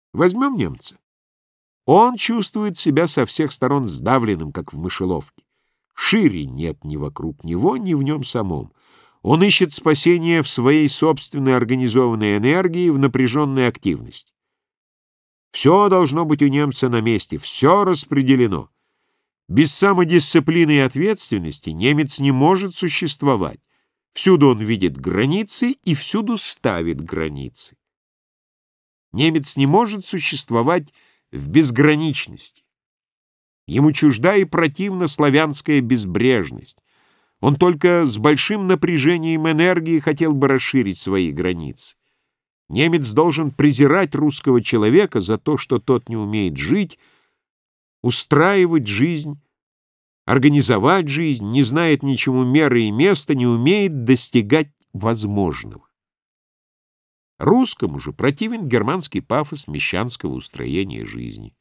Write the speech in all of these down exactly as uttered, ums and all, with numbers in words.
Возьмем немца. Он чувствует себя со всех сторон сдавленным, как в мышеловке. Шире нет ни вокруг него, ни в нем самом. Он ищет спасения в своей собственной организованной энергии, в напряженной активности. Все должно быть у немца на месте, все распределено. Без самодисциплины и ответственности немец не может существовать. Всюду он видит границы и всюду ставит границы. Немец не может существовать в безграничности. Ему чужда и противна славянская безбрежность. Он только с большим напряжением энергии хотел бы расширить свои границы. Немец должен презирать русского человека за то, что тот не умеет жить, устраивать жизнь, организовать жизнь, не знает ничему меры и места, не умеет достигать возможного. Русскому же противен германский пафос мещанского устроения жизни.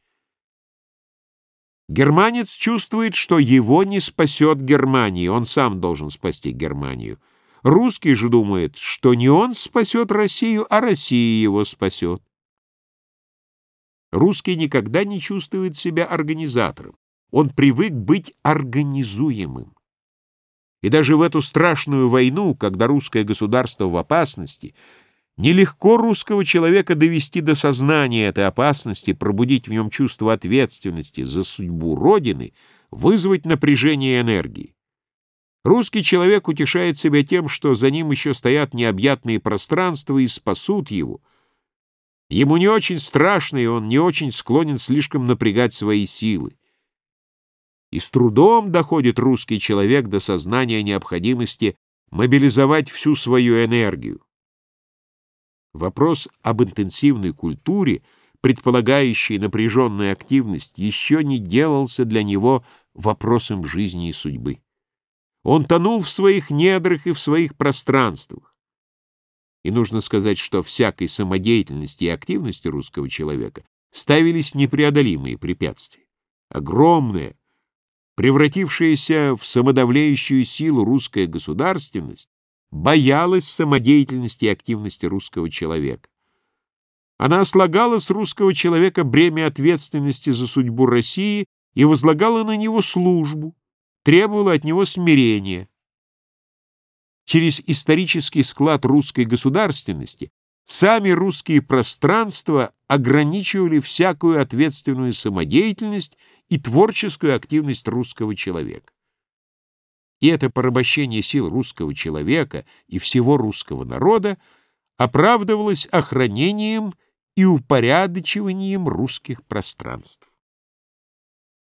Германец чувствует, что его не спасет Германия, он сам должен спасти Германию. Русский же думает, что не он спасет Россию, а Россия его спасет. Русский никогда не чувствует себя организатором. Он привык быть организуемым. И даже в эту страшную войну, когда русское государство в опасности, нелегко русского человека довести до сознания этой опасности, пробудить в нем чувство ответственности за судьбу Родины, вызвать напряжение энергии. Русский человек утешает себя тем, что за ним еще стоят необъятные пространства и спасут его. Ему не очень страшно, и он не очень склонен слишком напрягать свои силы. И с трудом доходит русский человек до сознания необходимости мобилизовать всю свою энергию. Вопрос об интенсивной культуре, предполагающей напряженную активность, еще не делался для него вопросом жизни и судьбы. Он тонул в своих недрах и в своих пространствах. И нужно сказать, что всякой самодеятельности и активности русского человека ставились непреодолимые препятствия. Огромная, превратившаяся в самодавляющую силу русская государственность боялась самодеятельности и активности русского человека. Она слагала с русского человека бремя ответственности за судьбу России и возлагала на него службу, требовала от него смирения. Через исторический склад русской государственности сами русские пространства ограничивали всякую ответственную самодеятельность и творческую активность русского человека. И это порабощение сил русского человека и всего русского народа оправдывалось охранением и упорядочиванием русских пространств.